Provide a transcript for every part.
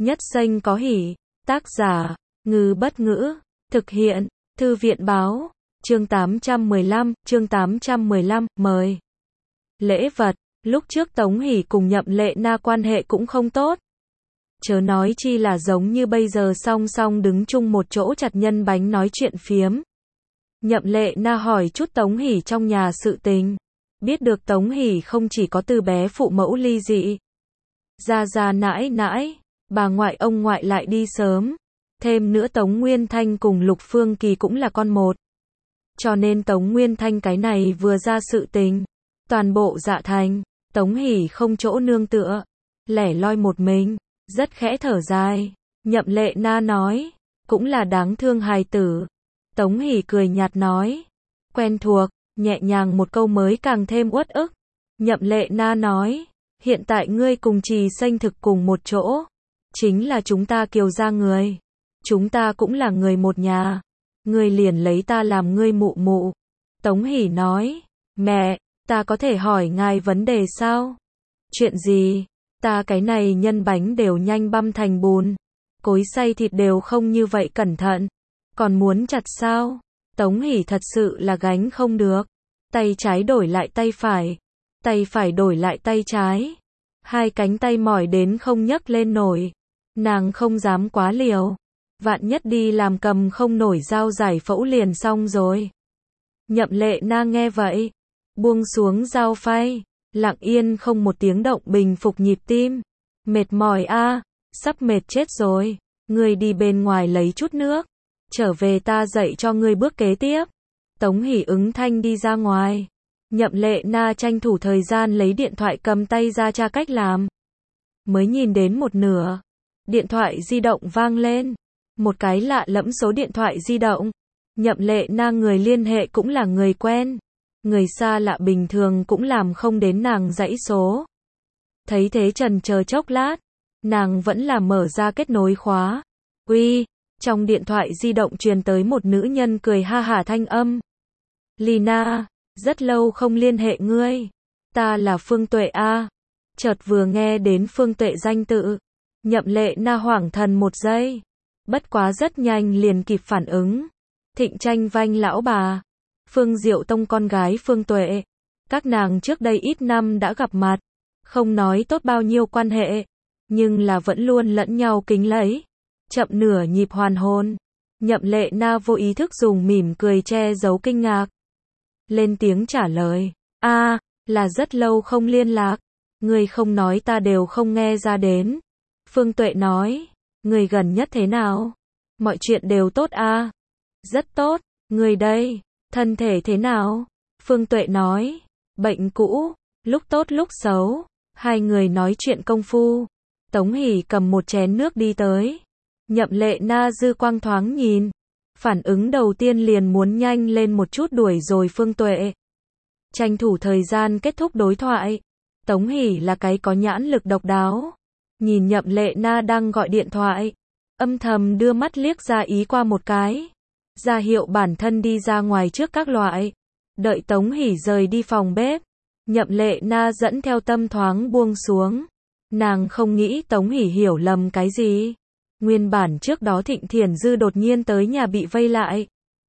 Nhất xanh có hỉ. Tác giả, Ngư Bất Ngữ. Thực hiện, Thư viện Báo. Chương 815, mời. Lễ vật. Lúc trước Tống Hỷ cùng Nhậm Lệ Na quan hệ cũng không tốt. Chớ nói chi là giống như bây giờ song song đứng chung một chỗ chặt nhân bánh nói chuyện phiếm. Nhậm Lệ Na hỏi chút Tống Hỷ trong nhà sự tình. Biết được Tống Hỷ không chỉ có từ bé phụ mẫu ly dị. Gia nãi nãi, bà ngoại ông ngoại lại đi sớm. Thêm nữa Tống Nguyên Thanh cùng Lục Phương Kỳ cũng là con một. Cho nên Tống Nguyên Thanh cái này vừa ra sự tình. Toàn bộ dạ thành, Tống Hỷ không chỗ nương tựa. Lẻ loi một mình, rất khẽ thở dài. Nhậm Lệ Na nói, cũng là đáng thương hài tử. Tống Hỷ cười nhạt nói, quen thuộc, nhẹ nhàng một câu mới càng thêm uất ức. Nhậm Lệ Na nói, hiện tại ngươi cùng Trì Xanh thực cùng một chỗ. Chính là chúng ta Kiều gia người. Chúng ta cũng là người một nhà. Ngươi liền lấy ta làm ngươi mụ mụ. Tống Hỷ nói, mẹ, ta có thể hỏi ngài vấn đề sao? Chuyện gì? Ta cái này nhân bánh đều nhanh băm thành bùn. Cối xay thịt đều không như vậy cẩn thận. Còn muốn chặt sao? Tống Hỷ thật sự là gánh không được. Tay trái đổi lại tay phải đổi lại tay trái. Hai cánh tay mỏi đến không nhấc lên nổi. Nàng không dám quá liều. Vạn nhất đi làm cầm không nổi dao giải phẫu liền xong rồi. Nhậm Lệ Na nghe vậy, buông xuống dao phay, lặng yên không một tiếng động bình phục nhịp tim. Mệt mỏi a, sắp mệt chết rồi. Ngươi đi bên ngoài lấy chút nước. Trở về ta dạy cho ngươi bước kế tiếp. Tống Hỷ ứng thanh đi ra ngoài. Nhậm Lệ Na tranh thủ thời gian lấy điện thoại cầm tay ra tra cách làm. Mới nhìn đến một nửa. Điện thoại di động vang lên. Một cái lạ lẫm số điện thoại di động. Nhậm Lệ Na người liên hệ cũng là người quen. Người xa lạ bình thường cũng làm không đến nàng dãy số. Thấy thế chần chờ chốc lát. Nàng vẫn là mở ra kết nối khóa. Uy, trong điện thoại di động truyền tới một nữ nhân cười ha hả thanh âm. Lina, rất lâu không liên hệ ngươi. Ta là Phương Tuệ a. Chợt vừa nghe đến Phương Tuệ danh tự. Nhậm Lệ Na hoảng thần một giây. Bất quá rất nhanh liền kịp phản ứng. Thịnh Tranh Vanh lão bà. Phương Diệu Tông con gái Phương Tuệ. Các nàng trước đây ít năm đã gặp mặt. Không nói tốt bao nhiêu quan hệ. Nhưng là vẫn luôn lẫn nhau kính lấy. Chậm nửa nhịp hoàn hôn. Nhậm Lệ Na vô ý thức dùng mỉm cười che giấu kinh ngạc. Lên tiếng trả lời. Là rất lâu không liên lạc. Người không nói ta đều không nghe ra đến. Phương Tuệ nói. Người gần nhất thế nào? Mọi chuyện đều tốt a. Rất tốt. Người đây, thân thể thế nào? Phương Tuệ nói. Bệnh cũ, lúc tốt lúc xấu. Hai người nói chuyện công phu. Tống Hỷ cầm một chén nước đi tới. Nhậm Lệ Na dư quang thoáng nhìn. Phản ứng đầu tiên liền muốn nhanh lên một chút đuổi rồi Phương Tuệ. Tranh thủ thời gian kết thúc đối thoại. Tống Hỷ là cái có nhãn lực độc đáo. Nhìn Nhậm Lệ Na đang gọi điện thoại. Âm thầm đưa mắt liếc ra ý qua một cái. Ra hiệu bản thân đi ra ngoài trước các loại. Đợi Tống Hỷ rời đi phòng bếp. Nhậm Lệ Na dẫn theo tâm thoáng buông xuống. Nàng không nghĩ Tống Hỷ hiểu lầm cái gì. Nguyên bản trước đó Thịnh Thiển Dư đột nhiên tới nhà bị vây lại.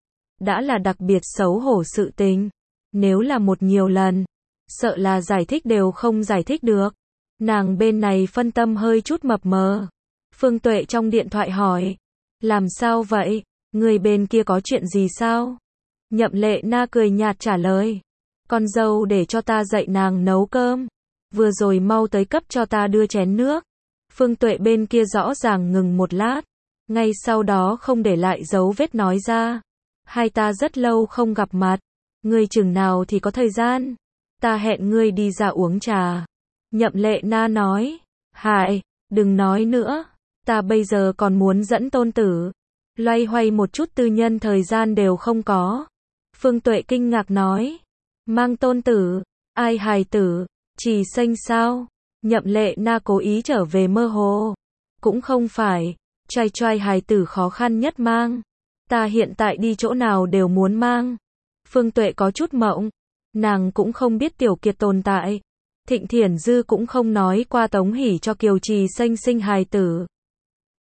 Đã là đặc biệt xấu hổ sự tình. Nếu là một nhiều lần. Sợ là giải thích đều không giải thích được. Nàng bên này phân tâm hơi chút mập mờ. Phương Tuệ trong điện thoại hỏi. Làm sao vậy? Người bên kia có chuyện gì sao? Nhậm Lệ Na cười nhạt trả lời. Con dâu để cho ta dạy nàng nấu cơm. Vừa rồi mau tới cấp cho ta đưa chén nước. Phương Tuệ bên kia rõ ràng ngừng một lát. Ngay sau đó không để lại dấu vết nói ra. Hai ta rất lâu không gặp mặt. Ngươi chừng nào thì có thời gian. Ta hẹn ngươi đi ra uống trà. Nhậm Lệ Na nói. Hại, đừng nói nữa. Ta bây giờ còn muốn dẫn tôn tử. Loay hoay một chút tư nhân thời gian đều không có. Phương Tuệ kinh ngạc nói. Mang tôn tử. Ai hài tử? Trì Xanh sao? Nhậm Lệ Na cố ý trở về mơ hồ. Cũng không phải. Trai hài tử khó khăn nhất mang. Ta hiện tại đi chỗ nào đều muốn mang. Phương Tuệ có chút mộng. Nàng cũng không biết Tiểu Kiệt tồn tại. Thịnh Thiển Dư cũng không nói qua Tống Hỷ cho Kiều Trì Xanh sinh hài tử.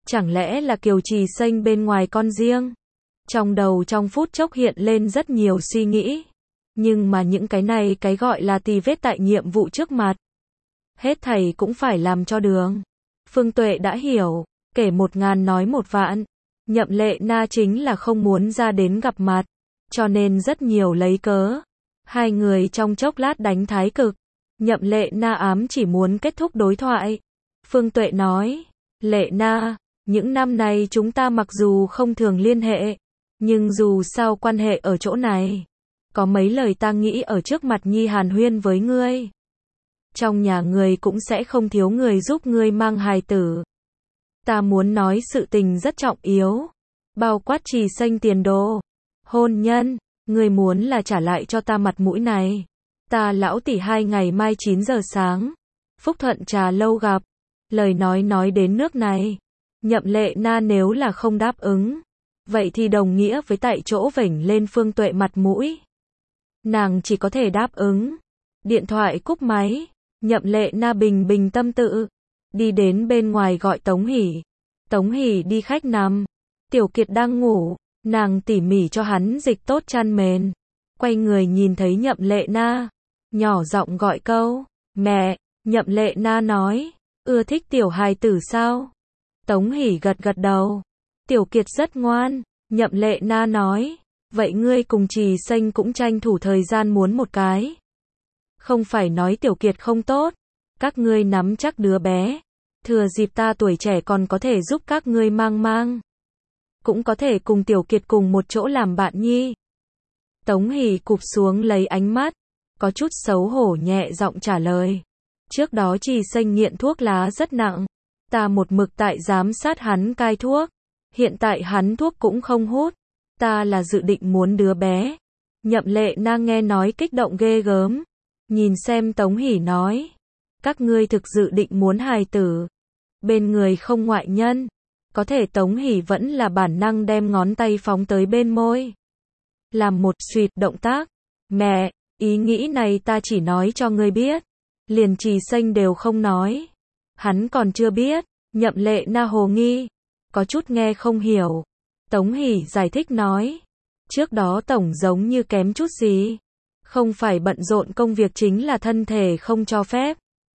Chẳng lẽ là Kiều Trì Xanh bên ngoài con riêng? Trong đầu trong phút chốc hiện lên rất nhiều suy nghĩ. Nhưng mà những cái này cái gọi là tì vết tại nhiệm vụ trước mặt. Hết thầy cũng phải làm cho đường. Phương Tuệ đã hiểu, kể 1000 nói 1 vạn. Nhậm Lệ Na chính là không muốn ra đến gặp mặt, cho nên rất nhiều lấy cớ. Hai người trong chốc lát đánh thái cực. Nhậm Lệ Na ám chỉ muốn kết thúc đối thoại. Phương Tuệ nói, Lệ Na, những năm này chúng ta mặc dù không thường liên hệ, nhưng dù sao quan hệ ở chỗ này. Có mấy lời ta nghĩ ở trước mặt Nhi hàn huyên với ngươi. Trong nhà ngươi cũng sẽ không thiếu người giúp ngươi mang hài tử. Ta muốn nói sự tình rất trọng yếu, bao quát Trì Xanh tiền đồ, hôn nhân, ngươi muốn là trả lại cho ta mặt mũi này. Ta lão tỷ 2 ngày mai 9 giờ sáng, Phúc Thuận trà lâu gặp. Lời nói đến nước này, Nhậm Lệ Na nếu là không đáp ứng, vậy thì đồng nghĩa với tại chỗ vểnh lên Phương Tuệ mặt mũi. Nàng chỉ có thể đáp ứng. Điện thoại cúp máy, Nhậm Lệ Na bình tâm tự, đi đến bên ngoài gọi Tống Hỷ. Tống Hỷ đi khách nằm, Tiểu Kiệt đang ngủ, nàng tỉ mỉ cho hắn dịch tốt chăn mền. Quay người nhìn thấy Nhậm Lệ Na, nhỏ giọng gọi câu, mẹ. Nhậm Lệ Na nói, ưa thích tiểu hài tử sao? Tống Hỷ gật đầu. Tiểu Kiệt rất ngoan. Nhậm Lệ Na nói, vậy ngươi cùng Trì Xanh cũng tranh thủ thời gian muốn một cái. Không phải nói Tiểu Kiệt không tốt, các ngươi nắm chắc đứa bé. Thừa dịp ta tuổi trẻ còn có thể giúp các ngươi mang. Cũng có thể cùng Tiểu Kiệt cùng một chỗ làm bạn nhi. Tống Hỷ cụp xuống lấy ánh mắt, có chút xấu hổ nhẹ giọng trả lời. Trước đó Trì Xanh nghiện thuốc lá rất nặng. Ta một mực tại giám sát hắn cai thuốc. Hiện tại hắn thuốc cũng không hút. Ta là dự định muốn đứa bé. Nhậm Lệ Na nghe nói kích động ghê gớm. Nhìn xem Tống Hỷ nói. Các ngươi thực dự định muốn hài tử. Bên người không ngoại nhân. Có thể Tống Hỷ vẫn là bản năng đem ngón tay phóng tới bên môi. Làm một suýt động tác. Mẹ, ý nghĩ này ta chỉ nói cho ngươi biết. Liền Trì Xanh đều không nói. Hắn còn chưa biết. Nhậm Lệ Na hồ nghi. Có chút nghe không hiểu. Tống Hỷ giải thích nói. Trước đó tổng giống như kém chút gì. Không phải bận rộn công việc, chính là thân thể không cho phép.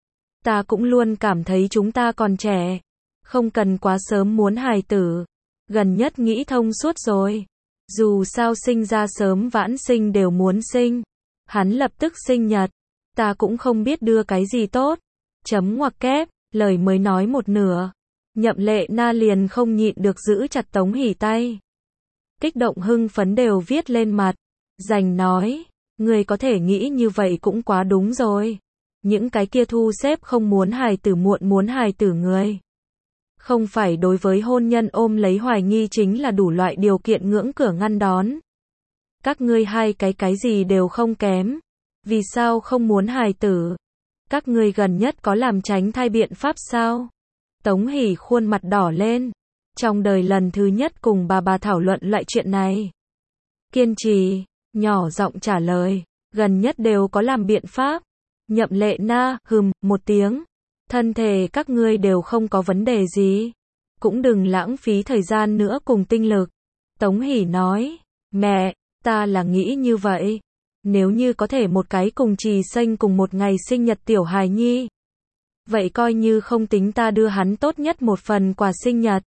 Ta cũng luôn cảm thấy chúng ta còn trẻ. Không cần quá sớm muốn hài tử. Gần nhất nghĩ thông suốt rồi. Dù sao sinh ra sớm vãn sinh đều muốn sinh. Hắn lập tức sinh nhật. Ta cũng không biết đưa cái gì tốt. Chấm ngoặc kép, lời mới nói một nửa. Nhậm Lệ Na liền không nhịn được giữ chặt Tống Hỷ tay. Kích động hưng phấn đều viết lên mặt. Dành nói, người có thể nghĩ như vậy cũng quá đúng rồi. Những cái kia thu xếp không muốn hài tử muộn muốn hài tử người. Không phải đối với hôn nhân ôm lấy hoài nghi, chính là đủ loại điều kiện ngưỡng cửa ngăn đón. Các ngươi hai cái gì đều không kém. Vì sao không muốn hài tử? Các ngươi gần nhất có làm tránh thai biện pháp sao? Tống Hỷ khuôn mặt đỏ lên. Trong đời lần thứ nhất cùng bà thảo luận loại chuyện này. Kiên trì, nhỏ giọng trả lời. Gần nhất đều có làm biện pháp. Nhậm Lệ Na, một tiếng. Thân thể các ngươi đều không có vấn đề gì. Cũng đừng lãng phí thời gian nữa cùng tinh lực. Tống Hỷ nói, mẹ, ta là nghĩ như vậy. Nếu như có thể một cái cùng Trì Xanh cùng một ngày sinh nhật tiểu hài nhi. Vậy coi như không tính ta đưa hắn tốt nhất một phần quà sinh nhật.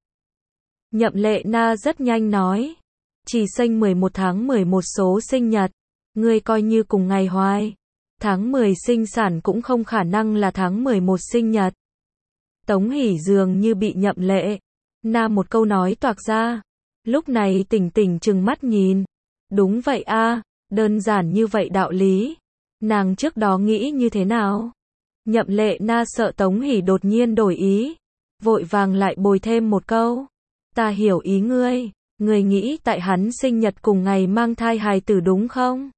Nhậm Lệ Na rất nhanh nói. Trì Xanh 11 tháng 11 số sinh nhật. Ngươi coi như cùng ngày hoài. Tháng 10 sinh sản cũng không khả năng là tháng 11 sinh nhật. Tống Hỷ dường như bị Nhậm Lệ Na một câu nói toạc ra. Lúc này tỉnh trừng mắt nhìn. Đúng vậy a, đơn giản như vậy đạo lý. Nàng trước đó nghĩ như thế nào? Nhậm Lệ Na sợ Tống Hỷ đột nhiên đổi ý. Vội vàng lại bồi thêm một câu. Ta hiểu ý ngươi. Ngươi nghĩ tại hắn sinh nhật cùng ngày mang thai hài tử đúng không?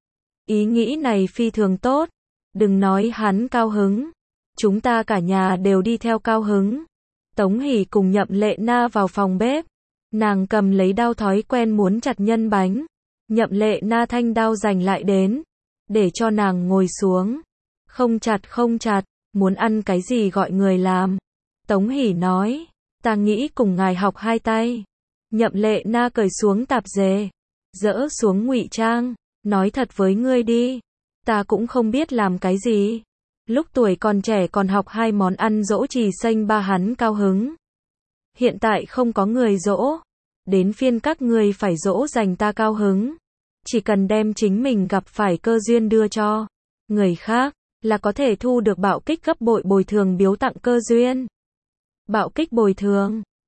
Ý nghĩ này phi thường tốt. Đừng nói hắn cao hứng. Chúng ta cả nhà đều đi theo cao hứng. Tống Hỷ cùng Nhậm Lệ Na vào phòng bếp. Nàng cầm lấy đao thói quen muốn chặt nhân bánh. Nhậm Lệ Na thanh đao giành lại đến. Để cho nàng ngồi xuống. Không chặt, muốn ăn cái gì gọi người làm. Tống Hỷ nói. Ta nghĩ cùng ngài học hai tay. Nhậm Lệ Na cởi xuống tạp dề, dỡ xuống ngụy trang, nói thật với ngươi đi, ta cũng không biết làm cái gì. Lúc tuổi còn trẻ còn học hai món ăn dỗ trì xanh ba hắn cao hứng. Hiện tại không có người dỗ, đến phiên các ngươi phải dỗ dành ta cao hứng. Chỉ cần đem chính mình gặp phải cơ duyên đưa cho người khác, là có thể thu được bạo kích gấp bội bồi thường biếu tặng cơ duyên. Bạo kích bồi thường